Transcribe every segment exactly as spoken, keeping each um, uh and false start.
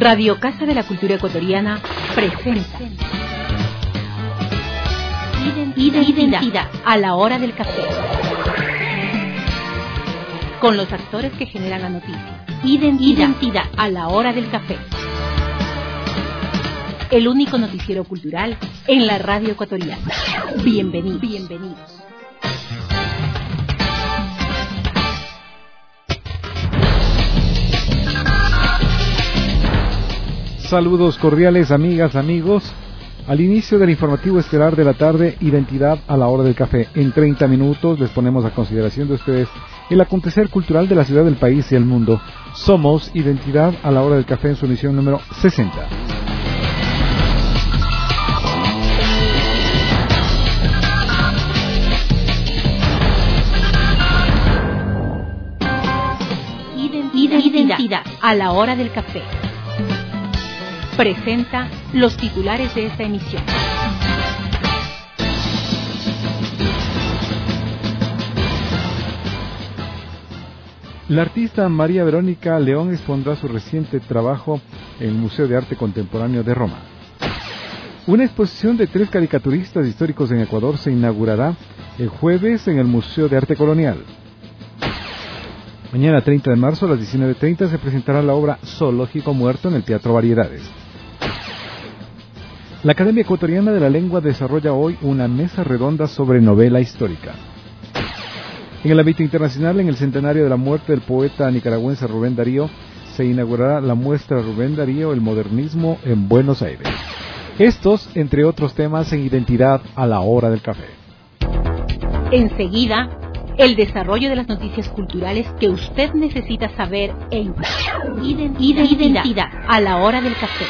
Radio Casa de la Cultura Ecuatoriana presenta Identidad, Identidad a la hora del café, con los actores que generan la noticia. Identidad, Identidad a la hora del café, el único noticiero cultural en la radio ecuatoriana. Bienvenidos. Bienvenidos. Saludos cordiales, amigas, amigos. Al inicio del informativo estelar de la tarde, Identidad a la hora del café. En treinta minutos les ponemos a consideración de ustedes el acontecer cultural de la ciudad, del país y el mundo. Somos Identidad a la hora del café en su emisión número sesenta. Identidad a la hora del café presenta los titulares de esta emisión. La artista María Verónica León expondrá su reciente trabajo en el Museo de Arte Contemporáneo de Roma. Una exposición de tres caricaturistas históricos en Ecuador se inaugurará el jueves en el Museo de Arte Colonial. Mañana treinta de marzo a las diecinueve treinta se presentará la obra Zoológico Muerto en el Teatro Variedades. La Academia Ecuatoriana de la Lengua desarrolla hoy una mesa redonda sobre novela histórica. En el ámbito internacional, en el centenario de la muerte del poeta nicaragüense Rubén Darío, se inaugurará la muestra Rubén Darío, el modernismo en Buenos Aires. Estos, entre otros temas, en Identidad a la hora del café. Enseguida, el desarrollo de las noticias culturales que usted necesita saber en Identidad, Identidad a la hora del café.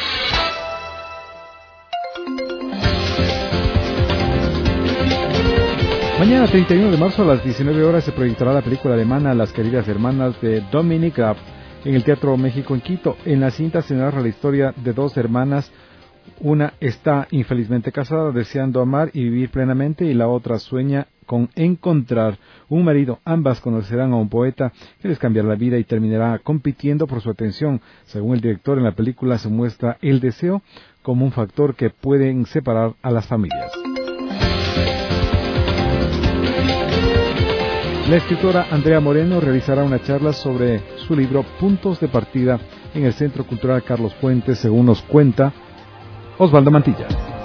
Mañana treinta y uno de marzo a las diecinueve horas se proyectará la película alemana Las queridas hermanas de Dominic Raab en el Teatro México en Quito. En la cinta se narra la historia de dos hermanas. Una está infelizmente casada, deseando amar y vivir plenamente, y la otra sueña con encontrar un marido. Ambas conocerán a un poeta que les cambiará la vida y terminará compitiendo por su atención. Según el director, en la película se muestra el deseo como un factor que puede separar a las familias. La escritora Andrea Moreno realizará una charla sobre su libro Puntos de Partida en el Centro Cultural Carlos Fuentes, según nos cuenta Osvaldo Mantilla.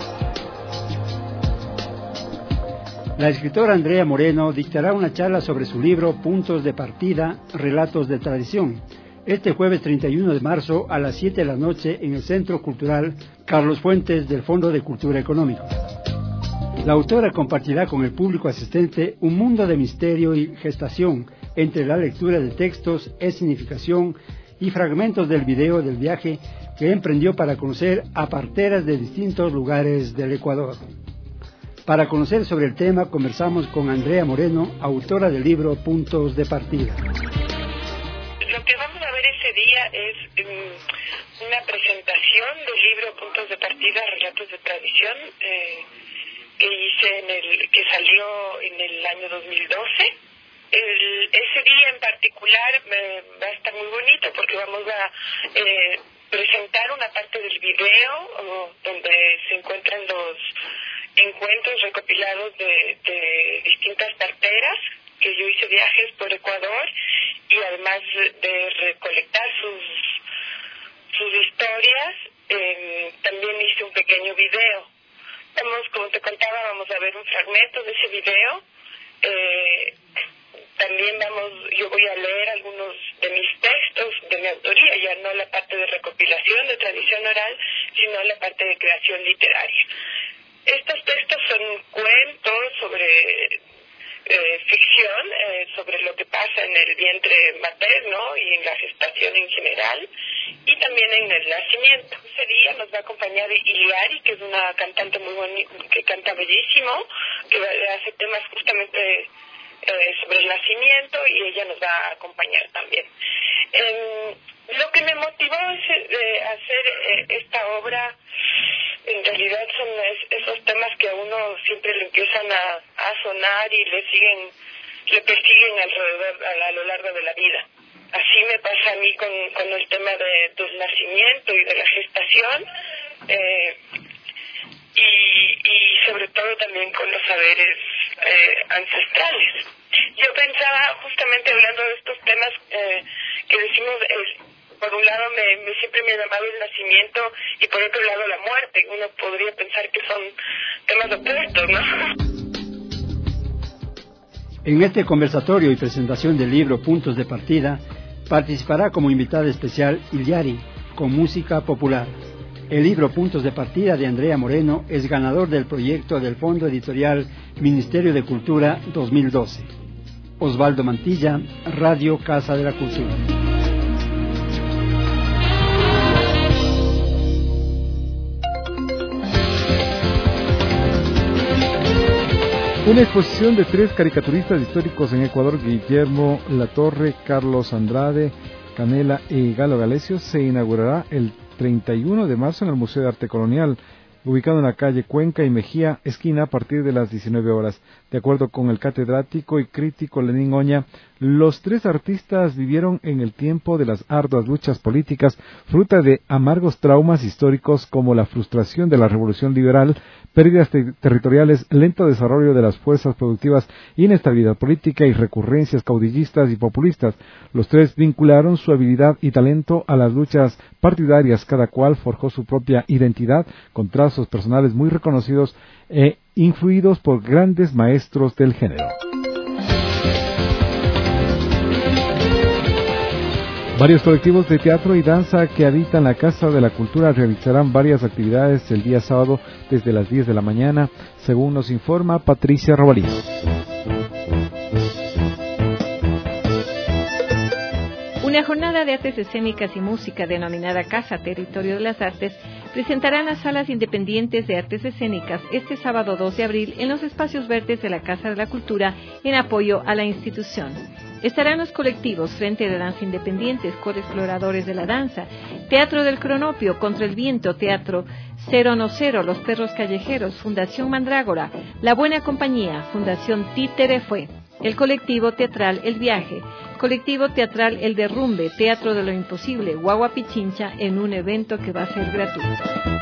La escritora Andrea Moreno dictará una charla sobre su libro Puntos de Partida, Relatos de Tradición, este jueves treinta y uno de marzo a las siete de la noche en el Centro Cultural Carlos Fuentes del Fondo de Cultura Económica. La autora compartirá con el público asistente un mundo de misterio y gestación entre la lectura de textos, escenificación y fragmentos del video del viaje que emprendió para conocer a parteras de distintos lugares del Ecuador. Para conocer sobre el tema, conversamos con Andrea Moreno, autora del libro Puntos de Partida. Lo que vamos a ver ese día es um, una presentación del libro Puntos de Partida, Relatos de Tradición, eh, que hice en el que salió en el año dos mil doce. El, ese día en particular eh, va a estar muy bonito porque vamos a eh, presentar una parte del video o, donde se encuentran los encuentros recopilados de, de distintas parteras, que yo hice viajes por Ecuador y además de recolectar sus sus historias, eh, también hice un pequeño video. Vamos, como te contaba, vamos a ver un fragmento de ese video. Eh, también vamos, yo voy a leer algunos de mis textos de mi autoría, ya no la parte de recopilación de tradición oral, sino la parte de creación literaria. Estos textos son cuentos sobre eh, ficción, eh, sobre lo que pasa en el vientre materno y en la gestación en general, y también en el nacimiento. Ese día nos va a acompañar Iliari, que es una cantante muy bonita, que canta bellísimo, que hace temas justamente eh, sobre el nacimiento, y ella nos va a acompañar también. Eh, lo que me motivó es, eh, hacer eh, esta obra, en realidad son es, esos temas que a uno siempre le empiezan a, a sonar y le siguen, le persiguen alrededor, a, a lo largo de la vida. Así me me pasa a mí con, con el tema de, del nacimiento y de la gestación, eh, y, y sobre todo también con los saberes eh, ancestrales. Yo pensaba, justamente hablando de estos temas eh, que decimos, eh, por un lado me, me siempre me ha llamado el nacimiento y por otro lado la muerte. Uno podría pensar que son temas opuestos, ¿no? En este conversatorio y presentación del libro Puntos de Partida, participará como invitada especial Iliari, con música popular. El libro Puntos de Partida de Andrea Moreno es ganador del proyecto del Fondo Editorial Ministerio de Cultura dos mil doce. Osvaldo Mantilla, Radio Casa de la Cultura. Una exposición de tres caricaturistas históricos en Ecuador, Guillermo Latorre, Carlos Andrade, Canela y Galo Galesio, se inaugurará el treinta y uno de marzo en el Museo de Arte Colonial, ubicado en la calle Cuenca y Mejía, esquina, a partir de las diecinueve horas. De acuerdo con el catedrático y crítico Lenín Oña, los tres artistas vivieron en el tiempo de las arduas luchas políticas, fruta de amargos traumas históricos como la frustración de la Revolución Liberal, pérdidas te- territoriales, lento desarrollo de las fuerzas productivas, inestabilidad política y recurrencias caudillistas y populistas. Los tres vincularon su habilidad y talento a las luchas partidarias, cada cual forjó su propia identidad con trazos personales muy reconocidos e influidos por grandes maestros del género. Varios colectivos de teatro y danza que habitan la Casa de la Cultura realizarán varias actividades el día sábado desde las diez de la mañana, según nos informa Patricia Robalino. Una jornada de artes escénicas y música denominada Casa Territorio de las Artes presentará en las salas independientes de artes escénicas este sábado dos de abril en los espacios verdes de la Casa de la Cultura en apoyo a la institución. Estarán los colectivos Frente de Danza Independientes, Coexploradores de la Danza, Teatro del Cronopio, Contra el Viento, Teatro Cero No Cero, Los Perros Callejeros, Fundación Mandrágora, La Buena Compañía, Fundación Títere Fue, el colectivo teatral El Viaje, colectivo teatral El Derrumbe, Teatro de lo Imposible, Guagua Pichincha, en un evento que va a ser gratuito.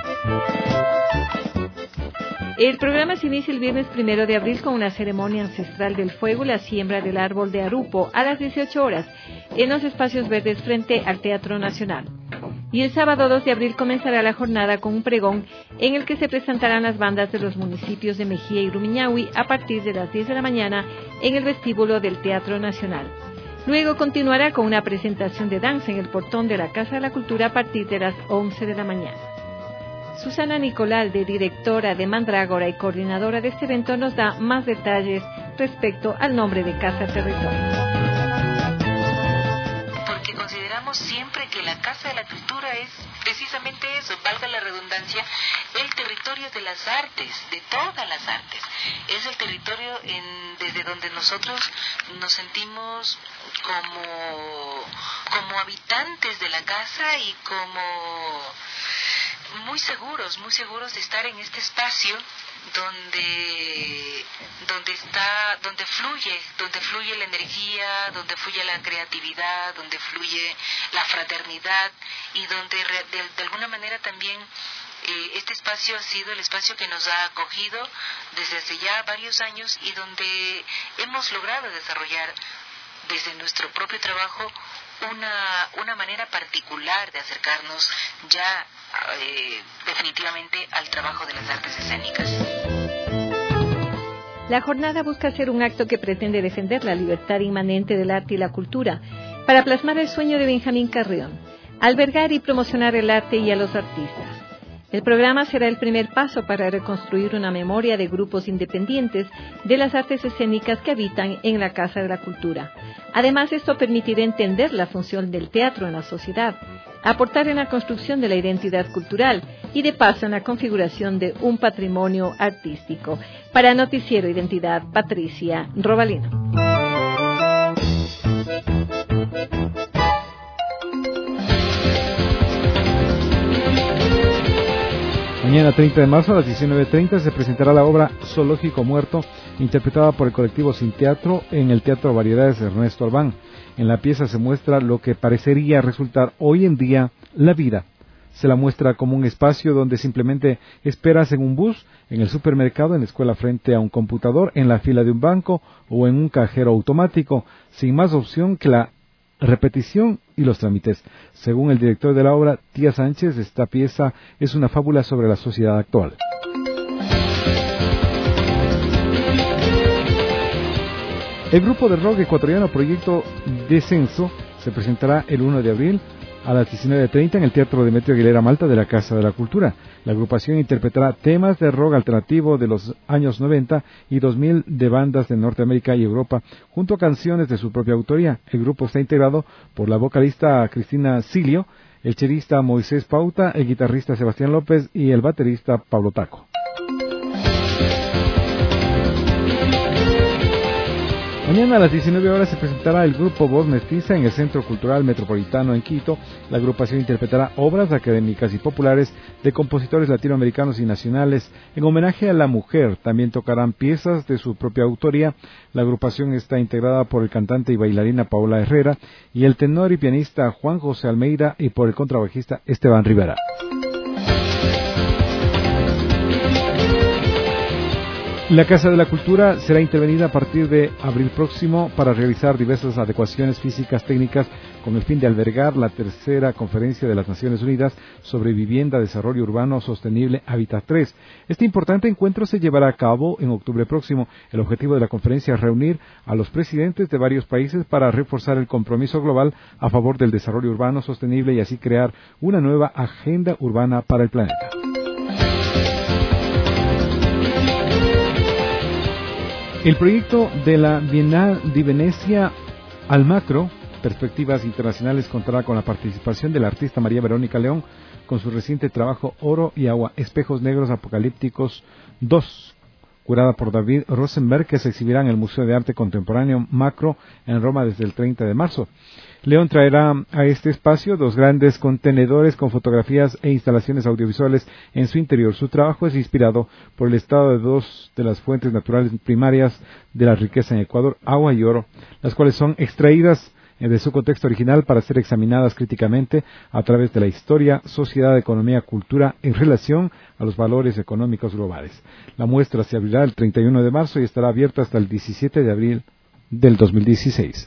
El programa se inicia el viernes primero de abril con una ceremonia ancestral del fuego y la siembra del árbol de Arupo a las dieciocho horas en los espacios verdes frente al Teatro Nacional. Y el sábado dos de abril comenzará la jornada con un pregón en el que se presentarán las bandas de los municipios de Mejía y Rumiñahui a partir de las diez de la mañana en el vestíbulo del Teatro Nacional. Luego continuará con una presentación de danza en el portón de la Casa de la Cultura a partir de las once de la mañana. Susana Nicolalde, directora de Mandrágora y coordinadora de este evento, nos da más detalles respecto al nombre de Casa Territorio. Porque consideramos siempre que la Casa de la Cultura es precisamente eso, valga la redundancia, el territorio de las artes, de todas las artes. Es el territorio en, desde donde nosotros nos sentimos como, como habitantes de la casa y como muy seguros, muy seguros de estar en este espacio donde donde está, donde fluye, donde fluye la energía, donde fluye la creatividad, donde fluye la fraternidad y donde de, de alguna manera también eh, este espacio ha sido el espacio que nos ha acogido desde hace ya varios años y donde hemos logrado desarrollar desde nuestro propio trabajo una una manera particular de acercarnos ya eh, definitivamente al trabajo de las artes escénicas. La jornada busca ser un acto que pretende defender la libertad inmanente del arte y la cultura, para plasmar el sueño de Benjamín Carrión, albergar y promocionar el arte y a los artistas. El programa será el primer paso para reconstruir una memoria de grupos independientes de las artes escénicas que habitan en la Casa de la Cultura. Además, esto permitirá entender la función del teatro en la sociedad, aportar en la construcción de la identidad cultural y, de paso, en la configuración de un patrimonio artístico. Para Noticiero Identidad, Patricia Robalino. Mañana treinta de marzo a las diecinueve treinta se presentará la obra Zoológico Muerto, interpretada por el colectivo Sin Teatro en el Teatro Variedades Ernesto Albán. En la pieza se muestra lo que parecería resultar hoy en día la vida. Se la muestra como un espacio donde simplemente esperas en un bus, en el supermercado, en la escuela frente a un computador, en la fila de un banco o en un cajero automático, sin más opción que la repetición y los trámites. Según el director de la obra, Tía Sánchez, esta pieza es una fábula sobre la sociedad actual. El grupo de rock ecuatoriano Proyecto Descenso se presentará el uno de abril a las diecinueve treinta en el Teatro Demetrio Aguilera Malta de la Casa de la Cultura. La agrupación interpretará temas de rock alternativo de los años noventa y dos mil de bandas de Norteamérica y Europa, junto a canciones de su propia autoría. El grupo está integrado por la vocalista Cristina Silio, el chelista Moisés Pauta, el guitarrista Sebastián López y el baterista Pablo Taco. Mañana a las diecinueve horas se presentará el grupo Voz Mestiza en el Centro Cultural Metropolitano en Quito. La agrupación interpretará obras académicas y populares de compositores latinoamericanos y nacionales en homenaje a la mujer. También tocarán piezas de su propia autoría. La agrupación está integrada por el cantante y bailarina Paola Herrera y el tenor y pianista Juan José Almeida y por el contrabajista Esteban Rivera. La Casa de la Cultura será intervenida a partir de abril próximo para realizar diversas adecuaciones físicas técnicas con el fin de albergar la tercera Conferencia de las Naciones Unidas sobre Vivienda, Desarrollo Urbano Sostenible Hábitat tres. Este importante encuentro se llevará a cabo en octubre próximo. El objetivo de la conferencia es reunir a los presidentes de varios países para reforzar el compromiso global a favor del desarrollo urbano sostenible y así crear una nueva agenda urbana para el planeta. El proyecto de la Bienal de Venecia al Macro, Perspectivas Internacionales, contará con la participación de la artista María Verónica León con su reciente trabajo Oro y Agua, Espejos Negros Apocalípticos dos, curada por David Rosenberg, que se exhibirá en el Museo de Arte Contemporáneo Macro en Roma desde el treinta de marzo. León traerá a este espacio dos grandes contenedores con fotografías e instalaciones audiovisuales en su interior. Su trabajo es inspirado por el estado de dos de las fuentes naturales primarias de la riqueza en Ecuador, agua y oro, las cuales son extraídas de su contexto original para ser examinadas críticamente a través de la historia, sociedad, economía, cultura en relación a los valores económicos globales. La muestra se abrirá el treinta y uno de marzo y estará abierta hasta el diecisiete de abril del dos mil dieciséis.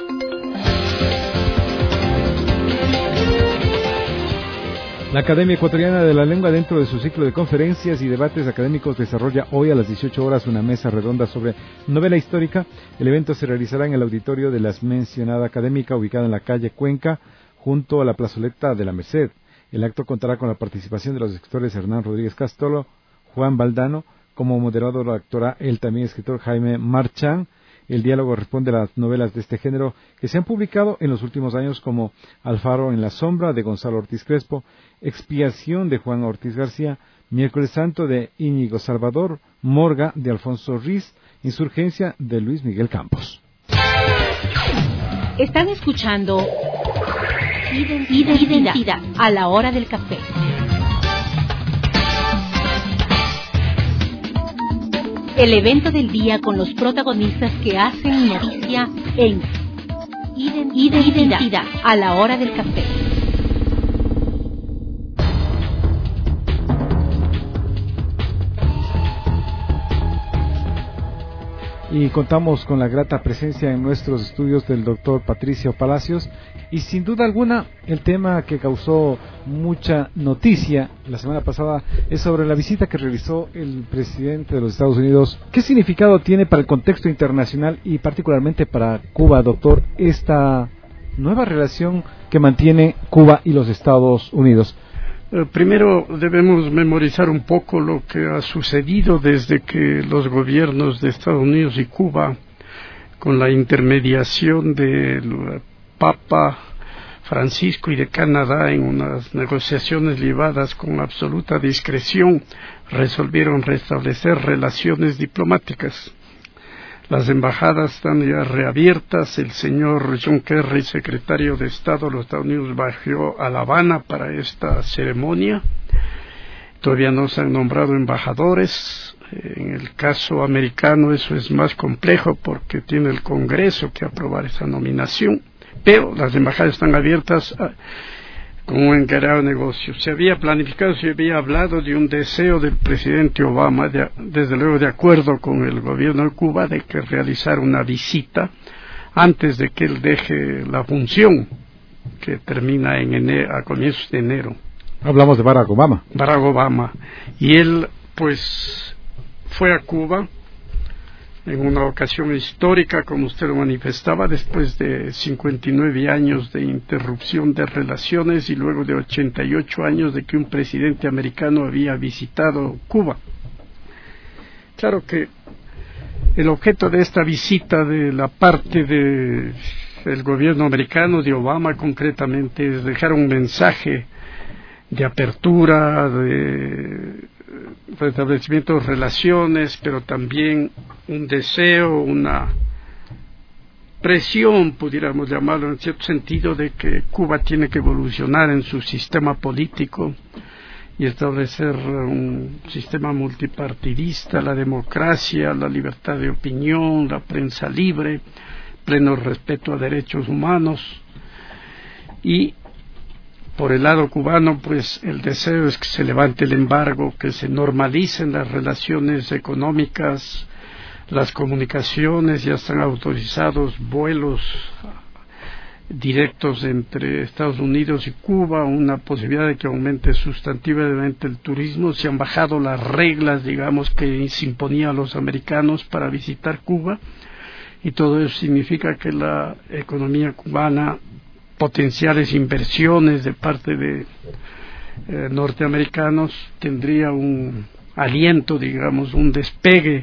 La Academia Ecuatoriana de la Lengua, dentro de su ciclo de conferencias y debates académicos, desarrolla hoy a las dieciocho horas una mesa redonda sobre novela histórica. El evento se realizará en el auditorio de la mencionada académica, ubicada en la calle Cuenca, junto a la plazoleta de la Merced. El acto contará con la participación de los escritores Hernán Rodríguez Castolo, Juan Valdano, como moderador actuará el también escritor Jaime Marchán. El diálogo responde a las novelas de este género que se han publicado en los últimos años, como Alfaro en la sombra de Gonzalo Ortiz Crespo, Expiación de Juan Ortiz García, Miércoles Santo de Íñigo Salvador, Morga de Alfonso Riz, Insurgencia de Luis Miguel Campos. Están escuchando Identidad, Identidad a la hora del café. El evento del día con los protagonistas que hacen noticia en Identidad, Identidad a la hora del café. Y contamos con la grata presencia en nuestros estudios del doctor Patricio Palacios, y sin duda alguna el tema que causó mucha noticia la semana pasada es sobre la visita que realizó el presidente de los Estados Unidos. ¿Qué significado tiene para el contexto internacional y particularmente para Cuba, doctor, esta nueva relación que mantiene Cuba y los Estados Unidos? Primero debemos memorizar un poco lo que ha sucedido desde que los gobiernos de Estados Unidos y Cuba, con la intermediación del Papa Francisco y de Canadá en unas negociaciones llevadas con absoluta discreción, resolvieron restablecer relaciones diplomáticas. Las embajadas están ya reabiertas. El señor John Kerry, secretario de Estado de los Estados Unidos, bajó a La Habana para esta ceremonia. todavía no se han nombrado embajadores. En el caso americano eso es más complejo porque tiene el Congreso que aprobar esa nominación, pero las embajadas están abiertas a, con un encarado negocio. Se había planificado, se había hablado de un deseo del presidente Obama, de, desde luego de acuerdo con el gobierno de Cuba, de que realizar una visita antes de que él deje la función, que termina en enero, a comienzos de enero. Hablamos de Barack Obama. Barack Obama. Y él, pues, fue a Cuba en una ocasión histórica, como usted lo manifestaba, después de cincuenta y nueve años de interrupción de relaciones y luego de ochenta y ocho años de que un presidente americano había visitado Cuba. Claro que el objeto de esta visita de la parte de el gobierno americano, de Obama concretamente, es dejar un mensaje de apertura, de restablecimiento de relaciones, pero también un deseo, una presión, pudiéramos llamarlo en cierto sentido, de que Cuba tiene que evolucionar en su sistema político y establecer un sistema multipartidista, la democracia, la libertad de opinión, la prensa libre, pleno respeto a derechos humanos. Y por el lado cubano, pues el deseo es que se levante el embargo, que se normalicen las relaciones económicas, las comunicaciones. Ya están autorizados vuelos directos entre Estados Unidos y Cuba, una posibilidad de que aumente sustantivamente el turismo. Se han bajado las reglas, digamos, que se imponía a los americanos para visitar Cuba, y todo eso significa que la economía cubana, potenciales inversiones de parte de eh, norteamericanos, tendría un aliento, digamos, un despegue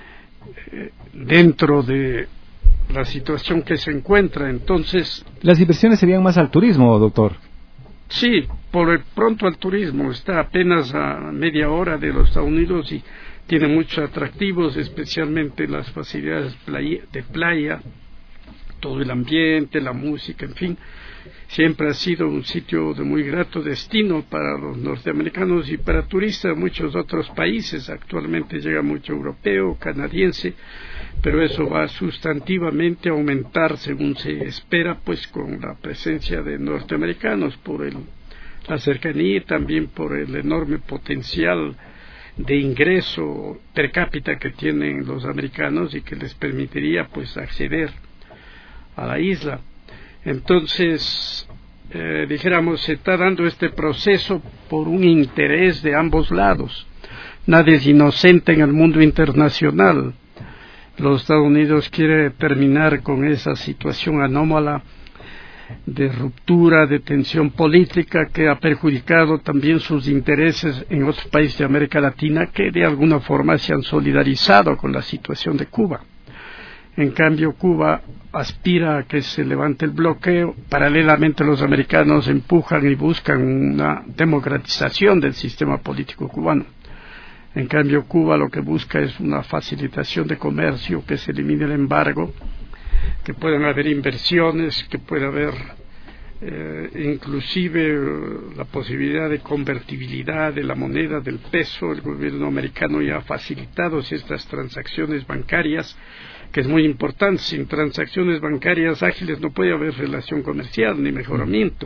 eh, dentro de la situación que se encuentra. Entonces, las inversiones serían más al turismo, doctor. Sí, por el pronto al turismo. Está apenas a media hora de los Estados Unidos y tiene muchos atractivos, especialmente las facilidades de playa, todo el ambiente, la música, en fin. Siempre ha sido un sitio de muy grato destino para los norteamericanos y para turistas de muchos otros países. Actualmente llega mucho europeo, canadiense, pero eso va sustantivamente a aumentar, según se espera, pues con la presencia de norteamericanos, por el, la cercanía y también por el enorme potencial de ingreso per cápita que tienen los americanos y que les permitiría pues acceder a la isla. Entonces, eh, dijéramos, se está dando este proceso por un interés de ambos lados. Nadie es inocente en el mundo internacional. Los Estados Unidos quiere terminar con esa situación anómala de ruptura, de tensión política que ha perjudicado también sus intereses en otros países de América Latina que de alguna forma se han solidarizado con la situación de Cuba. En cambio, Cuba aspira a que se levante el bloqueo. Paralelamente, los americanos empujan y buscan una democratización del sistema político cubano. En cambio, Cuba lo que busca es una facilitación de comercio, que se elimine el embargo, que puedan haber inversiones, que pueda haber eh, inclusive uh, la posibilidad de convertibilidad de la moneda, del peso. El gobierno americano ya ha facilitado estas transacciones bancarias, que es muy importante. Sin transacciones bancarias ágiles no puede haber relación comercial ni mejoramiento.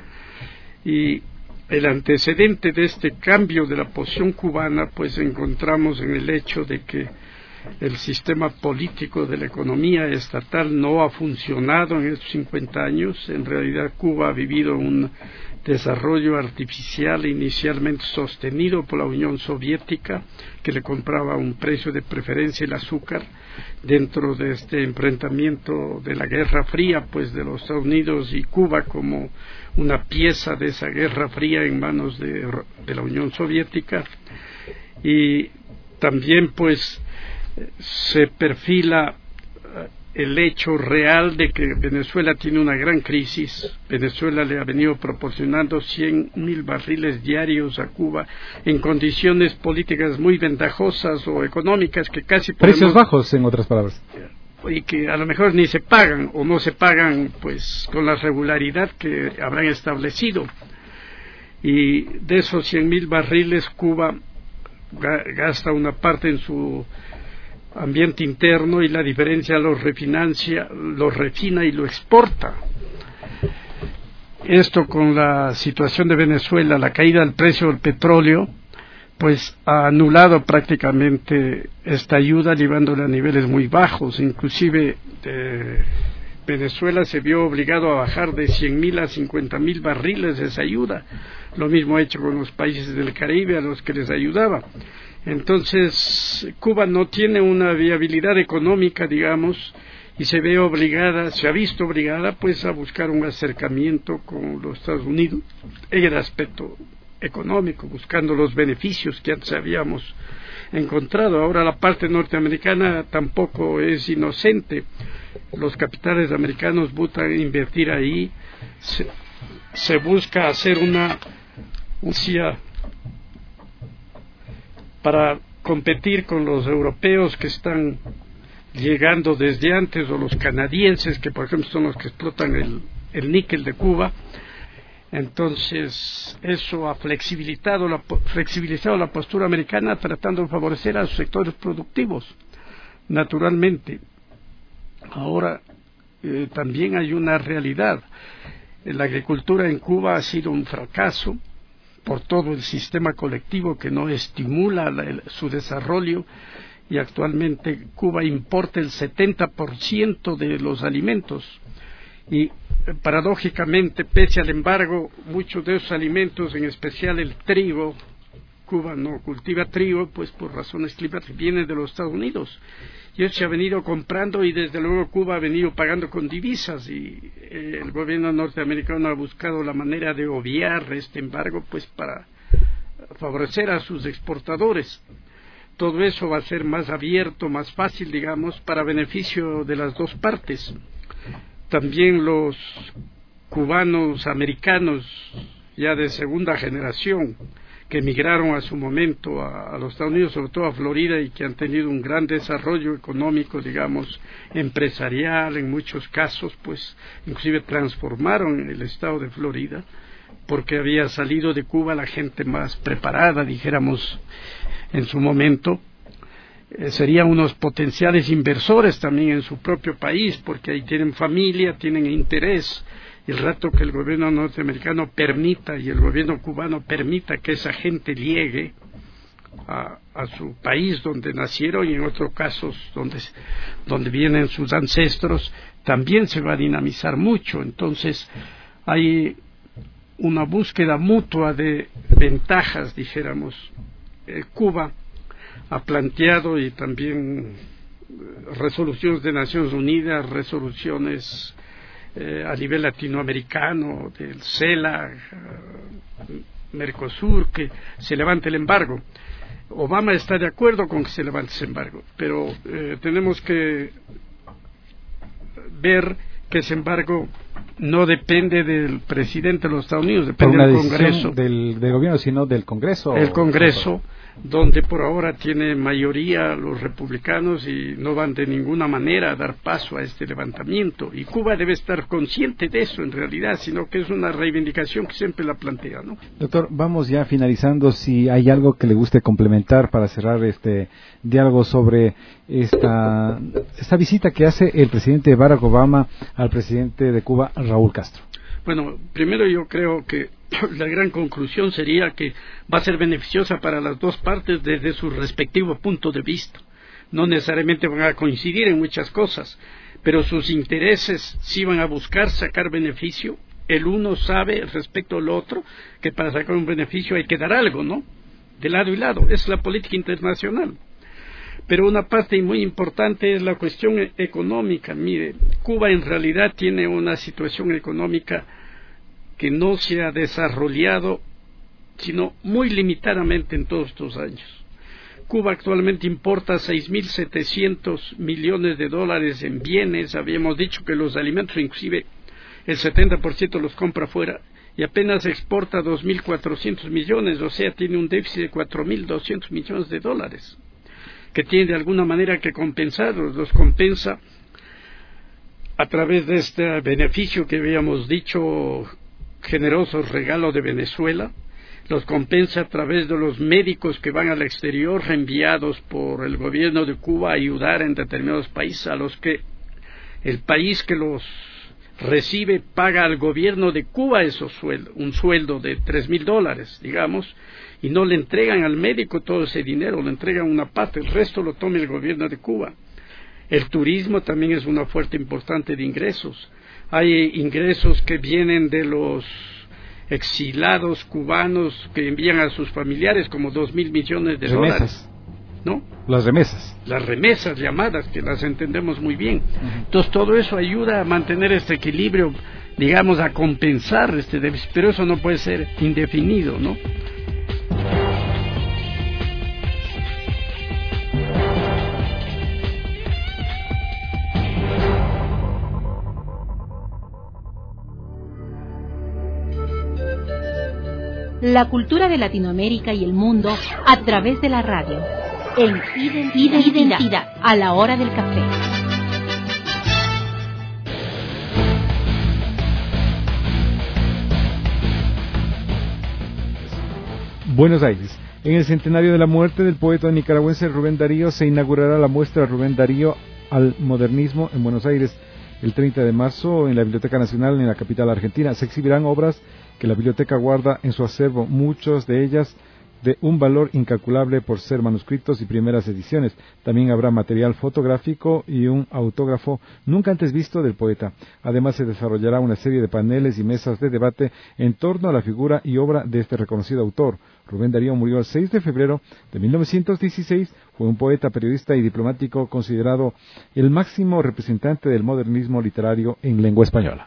Y el antecedente de este cambio de la posición cubana pues encontramos en el hecho de que el sistema político de la economía estatal no ha funcionado en estos cincuenta años. En realidad Cuba ha vivido un desarrollo artificial inicialmente sostenido por la Unión Soviética, que le compraba a un precio de preferencia el azúcar. Dentro de este enfrentamiento de la Guerra Fría, pues de los Estados Unidos y Cuba como una pieza de esa Guerra Fría en manos de, de la Unión Soviética. Y también pues se perfila el hecho real de que Venezuela tiene una gran crisis. Venezuela le ha venido proporcionando cien mil barriles diarios a Cuba en condiciones políticas muy ventajosas o económicas que casi podemos, precios bajos, en otras palabras, y que a lo mejor ni se pagan o no se pagan pues con la regularidad que habrán establecido. y de esos cien mil barriles Cuba gasta una parte en su ambiente interno y la diferencia lo refinancia, lo refina y lo exporta. Esto con la situación de Venezuela, la caída del precio del petróleo, pues ha anulado prácticamente esta ayuda, llevándola a niveles muy bajos. Inclusive eh, Venezuela se vio obligado a bajar de cien mil a cincuenta mil barriles de esa ayuda. Lo mismo ha hecho con los países del Caribe a los que les ayudaba. Entonces Cuba no tiene una viabilidad económica, digamos, y se ve obligada, se ha visto obligada pues a buscar un acercamiento con los Estados Unidos en el aspecto económico, buscando los beneficios que antes habíamos encontrado. Ahora la parte norteamericana tampoco es inocente. Los capitales americanos buscan invertir ahí, se, se busca hacer una una para competir con los europeos que están llegando desde antes, o los canadienses, que por ejemplo son los que explotan el, el níquel de Cuba. Entonces eso ha flexibilizado la, flexibilizado la postura americana, tratando de favorecer a sus sectores productivos, naturalmente. Ahora eh, también hay una realidad. La agricultura en Cuba ha sido un fracaso por todo el sistema colectivo que no estimula la, el, su desarrollo, y actualmente Cuba importa el setenta por ciento de los alimentos, y eh, paradójicamente, pese al embargo, muchos de esos alimentos, en especial el trigo, Cuba no cultiva trigo, pues por razones climáticas, viene de los Estados Unidos, y eso se ha venido comprando, y desde luego Cuba ha venido pagando con divisas, y eh, el gobierno norteamericano ha buscado la manera de obviar este embargo pues para favorecer a sus exportadores. Todo eso va a ser más abierto, más fácil, digamos, para beneficio de las dos partes. También los cubanos americanos ya de segunda generación que emigraron a su momento a, a los Estados Unidos, sobre todo a Florida, y que han tenido un gran desarrollo económico, digamos, empresarial en muchos casos, pues inclusive transformaron el estado de Florida, porque había salido de Cuba la gente más preparada, dijéramos, en su momento. Eh, serían unos potenciales inversores también en su propio país, porque ahí tienen familia, tienen interés. El rato que el gobierno norteamericano permita y el gobierno cubano permita que esa gente llegue a, a su país donde nacieron, y en otros casos donde, donde vienen sus ancestros, también se va a dinamizar mucho. Entonces hay una búsqueda mutua de ventajas, dijéramos. eh, Cuba ha planteado, y también resoluciones de Naciones Unidas, resoluciones Eh, a nivel latinoamericano, del CELAC, uh, Mercosur, que se levante el embargo. Obama está de acuerdo con que se levante ese embargo, pero eh, tenemos que ver que ese embargo no depende del presidente de los Estados Unidos, depende del Congreso. Del, del gobierno, sino del Congreso. El Congreso, donde por ahora tiene mayoría los republicanos y no van de ninguna manera a dar paso a este levantamiento. Y Cuba debe estar consciente de eso en realidad, sino que es una reivindicación que siempre la plantea, ¿no? Doctor, vamos ya finalizando. Si hay algo que le guste complementar para cerrar este diálogo sobre esta, esta visita que hace el presidente Barack Obama al presidente de Cuba, Raúl Castro. Bueno, primero yo creo que la gran conclusión sería que va a ser beneficiosa para las dos partes desde su respectivo punto de vista. No necesariamente van a coincidir en muchas cosas, pero sus intereses sí van a buscar sacar beneficio. El uno sabe respecto al otro que para sacar un beneficio hay que dar algo, ¿no? De lado y lado. Es la política internacional. Pero una parte muy importante es la cuestión económica. Mire, Cuba en realidad tiene una situación económica que no se ha desarrollado, sino muy limitadamente en todos estos años. Cuba actualmente importa seis mil setecientos millones de dólares en bienes. Habíamos dicho que los alimentos, inclusive el setenta por ciento los compra fuera, y apenas exporta dos mil cuatrocientos millones, o sea, tiene un déficit de cuatro mil doscientos millones de dólares, que tiene de alguna manera que compensarlos. Los compensa a través de este beneficio que habíamos dicho, generoso regalo de Venezuela, los compensa a través de los médicos que van al exterior, enviados por el gobierno de Cuba a ayudar en determinados países, a los que el país que los recibe paga al gobierno de Cuba esos sueldos, un sueldo de tres mil dólares, digamos, y no le entregan al médico todo ese dinero, le entregan una parte, el resto lo toma el gobierno de Cuba. El turismo también es una fuente importante de ingresos. Hay ingresos que vienen de los exilados cubanos que envían a sus familiares, como dos mil millones de remesas. dólares, ¿no? Las remesas. Las remesas llamadas, que las entendemos muy bien. Uh-huh. Entonces todo eso ayuda a mantener este equilibrio, digamos, a compensar este déficit, pero eso no puede ser indefinido, ¿no? La cultura de Latinoamérica y el mundo a través de la radio. En Identidad, Identidad a la hora del café. Buenos Aires. En el centenario de la muerte del poeta nicaragüense Rubén Darío se inaugurará la muestra Rubén Darío al modernismo en Buenos Aires el treinta de marzo en la Biblioteca Nacional en la capital argentina. Se exhibirán obras que la biblioteca guarda en su acervo, muchas de ellas de un valor incalculable por ser manuscritos y primeras ediciones. También habrá material fotográfico y un autógrafo nunca antes visto del poeta. Además se desarrollará una serie de paneles y mesas de debate en torno a la figura y obra de este reconocido autor. Rubén Darío murió el seis de febrero de mil novecientos dieciséis, fue un poeta, periodista y diplomático considerado el máximo representante del modernismo literario en lengua española.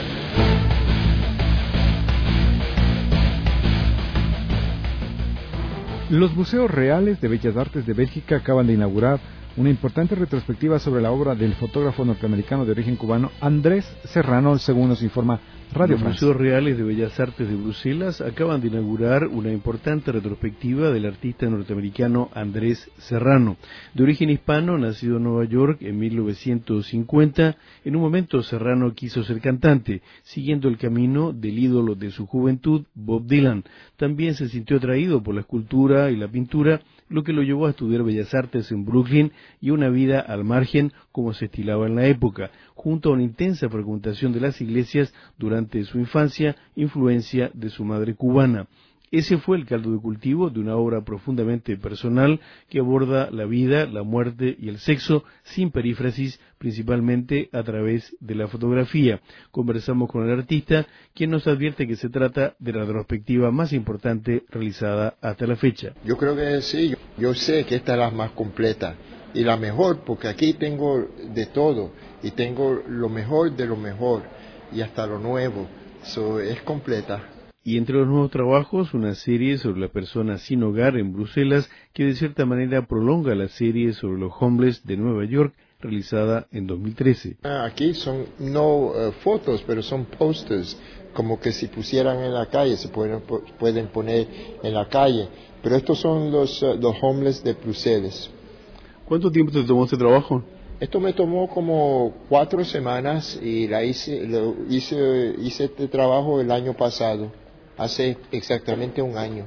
Los Museos Reales de Bellas Artes de Bélgica acaban de inaugurar una importante retrospectiva sobre la obra del fotógrafo norteamericano de origen cubano Andrés Serrano, según nos informa Radio Los Francia. Museos Reales de Bellas Artes de Bruselas acaban de inaugurar una importante retrospectiva del artista norteamericano Andrés Serrano. De origen hispano, nacido en Nueva York en mil novecientos cincuenta, en un momento Serrano quiso ser cantante, siguiendo el camino del ídolo de su juventud, Bob Dylan. También se sintió atraído por la escultura y la pintura, lo que lo llevó a estudiar Bellas Artes en Brooklyn y una vida al margen como se estilaba en la época, junto a una intensa frecuentación de las iglesias durante su infancia, influencia de su madre cubana. Ese fue el caldo de cultivo de una obra profundamente personal que aborda la vida, la muerte y el sexo sin perífrasis, principalmente a través de la fotografía. Conversamos con el artista, quien nos advierte que se trata de la retrospectiva más importante realizada hasta la fecha. Yo creo que sí, yo sé que esta es la más completa y la mejor, porque aquí tengo de todo y tengo lo mejor de lo mejor y hasta lo nuevo, so, es completa. Y entre los nuevos trabajos, una serie sobre las personas sin hogar en Bruselas, que de cierta manera prolonga la serie sobre los homeless de Nueva York, realizada en dos mil trece. Aquí son no uh, fotos, pero son posters, como que si pusieran en la calle, se pueden, pueden poner en la calle. Pero estos son los, uh, los homeless de Bruselas. ¿Cuánto tiempo te tomó este trabajo? Esto me tomó como cuatro semanas y la hice, lo hice, hice este trabajo el año pasado. Hace exactamente un año.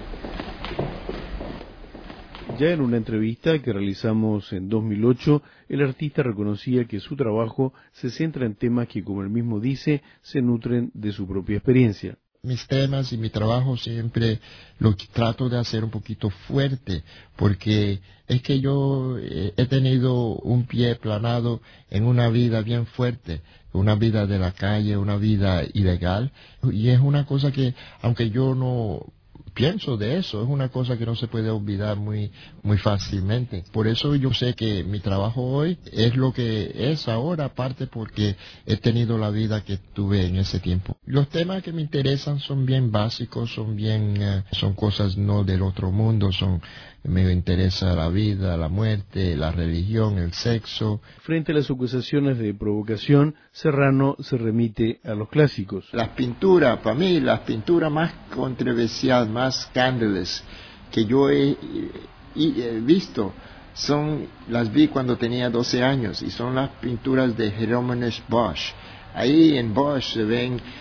Ya en una entrevista que realizamos en dos mil ocho, el artista reconocía que su trabajo se centra en temas que, como él mismo dice, se nutren de su propia experiencia. Mis temas y mi trabajo siempre lo trato de hacer un poquito fuerte, porque es que yo he tenido un pie planado en una vida bien fuerte, una vida de la calle, una vida ilegal, y es una cosa que, aunque yo no pienso de eso, es una cosa que no se puede olvidar muy muy fácilmente. Por eso yo sé que mi trabajo hoy es lo que es ahora, aparte porque he tenido la vida que tuve en ese tiempo. Los temas que me interesan son bien básicos, son bien, uh, son cosas no del otro mundo, son me interesa la vida, la muerte, la religión, el sexo. Frente a las acusaciones de provocación, Serrano se remite a los clásicos. Las pinturas, para mí, las pinturas más controversiales, más escandalosas que yo he, he, he visto, son, las vi cuando tenía doce años, y son las pinturas de Hieronymus Bosch. Ahí en Bosch se ven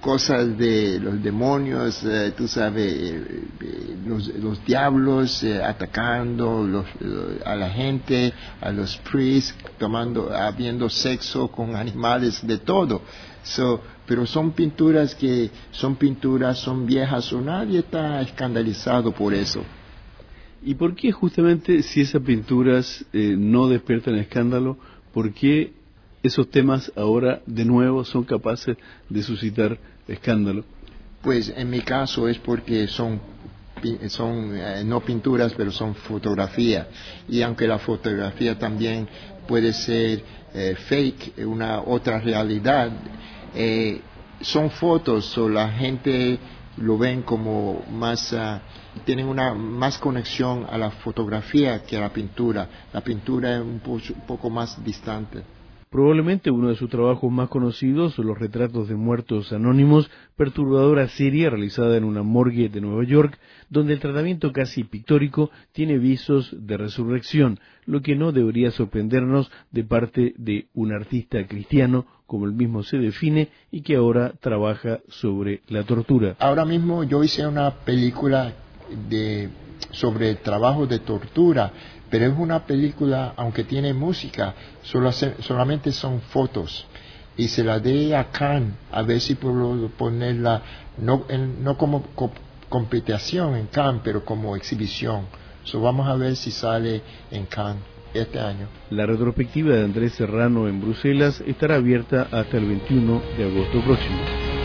cosas de los demonios, eh, tú sabes, eh, los, los diablos eh, atacando los, a la gente, a los priests, tomando, habiendo sexo con animales, de todo. So, pero son pinturas que son pinturas, son viejas, o nadie está escandalizado por eso. ¿Y por qué justamente si esas pinturas eh, no despiertan escándalo, por qué esos temas ahora de nuevo son capaces de suscitar escándalo? Pues en mi caso es porque son, son eh, no pinturas, pero son fotografías. Y aunque la fotografía también puede ser eh, fake, una otra realidad, eh, son fotos, o la gente lo ven como más, uh, tienen una más conexión a la fotografía que a la pintura. La pintura es un, po- un poco más distante. Probablemente uno de sus trabajos más conocidos son los retratos de muertos anónimos, perturbadora serie realizada en una morgue de Nueva York, donde el tratamiento casi pictórico tiene visos de resurrección, lo que no debería sorprendernos de parte de un artista cristiano, como él mismo se define, y que ahora trabaja sobre la tortura. Ahora mismo yo hice una película de, sobre el trabajo de tortura, pero es una película, aunque tiene música, solo hace, solamente son fotos. Y se la dé a Cannes, a ver si puedo ponerla, no, en, no como co- competición en Cannes, pero como exhibición. So, vamos a ver si sale en Cannes este año. La retrospectiva de Andrés Serrano en Bruselas estará abierta hasta el veintiuno de agosto próximo.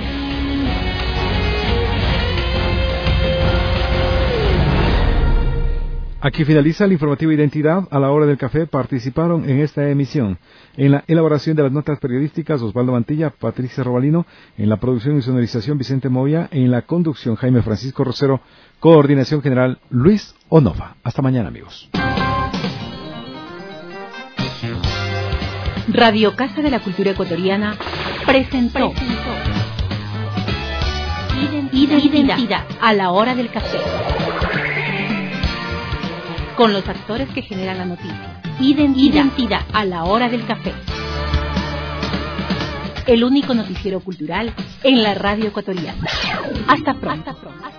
Aquí finaliza el informativo Identidad. A la hora del café participaron en esta emisión. En la elaboración de las notas periodísticas, Osvaldo Mantilla, Patricia Robalino. En la producción y sonorización, Vicente Moya. En la conducción, Jaime Francisco Rosero. Coordinación general, Luis Onova. Hasta mañana, amigos. Radio Casa de la Cultura Ecuatoriana presentó, presentó. Identidad, Identidad a la hora del café. Con los actores que generan la noticia. Identidad, Identidad a la hora del café. El único noticiero cultural en la radio ecuatoriana. Hasta pronto. Hasta pronto.